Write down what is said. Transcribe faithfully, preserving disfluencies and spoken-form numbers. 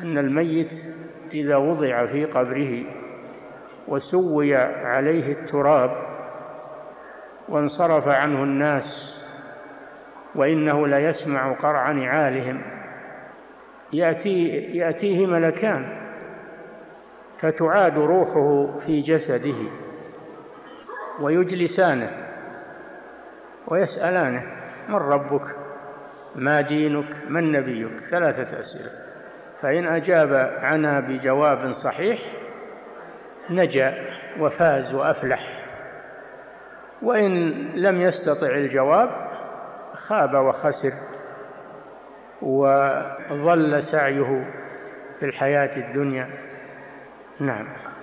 أن الميت إذا وضع في قبره وسوي عليه التراب وانصرف عنه الناس وإنه لا يسمع قرع نعالهم، يأتي يأتيه ملكان فتعاد روحه في جسده ويجلسانه ويسألانه: من ربك؟ ما دينك؟ من نبيك؟ ثلاثة أسئلة، فإن أجاب عنها بجواب صحيح نجا وفاز وأفلح، وإن لم يستطع الجواب خاب وخسر وظل سعيه في الحياة الدنيا. نعم.